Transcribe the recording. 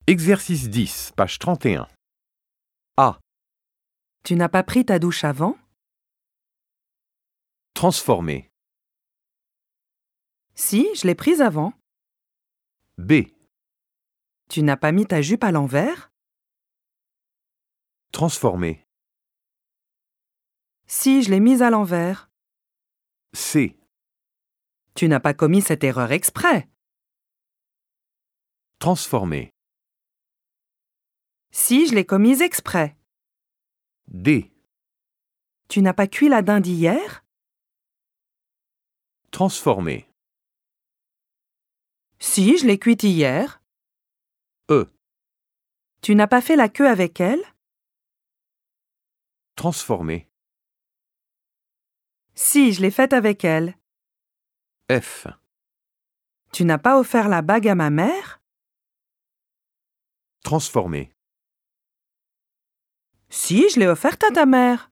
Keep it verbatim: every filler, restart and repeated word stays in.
Exercice dix, page trente et un. A. Tu n'as pas pris ta douche avant? Transformer. Si, je l'ai prise avant. B. Tu n'as pas mis ta jupe à l'envers? Transformer. Si, je l'ai mise à l'envers. C. Tu n'as pas commis cette erreur exprès. Transformer. Si, je l'ai commise exprès. D. Tu n'as pas cuit la dinde hier? Transformer. Si, je l'ai cuite hier. E. Tu n'as pas fait la queue avec elle? Transformer. Si, je l'ai faite avec elle. F. Tu n'as pas offert la bague à ma mère? Transformer. Si, je l'ai offerte à ta mère.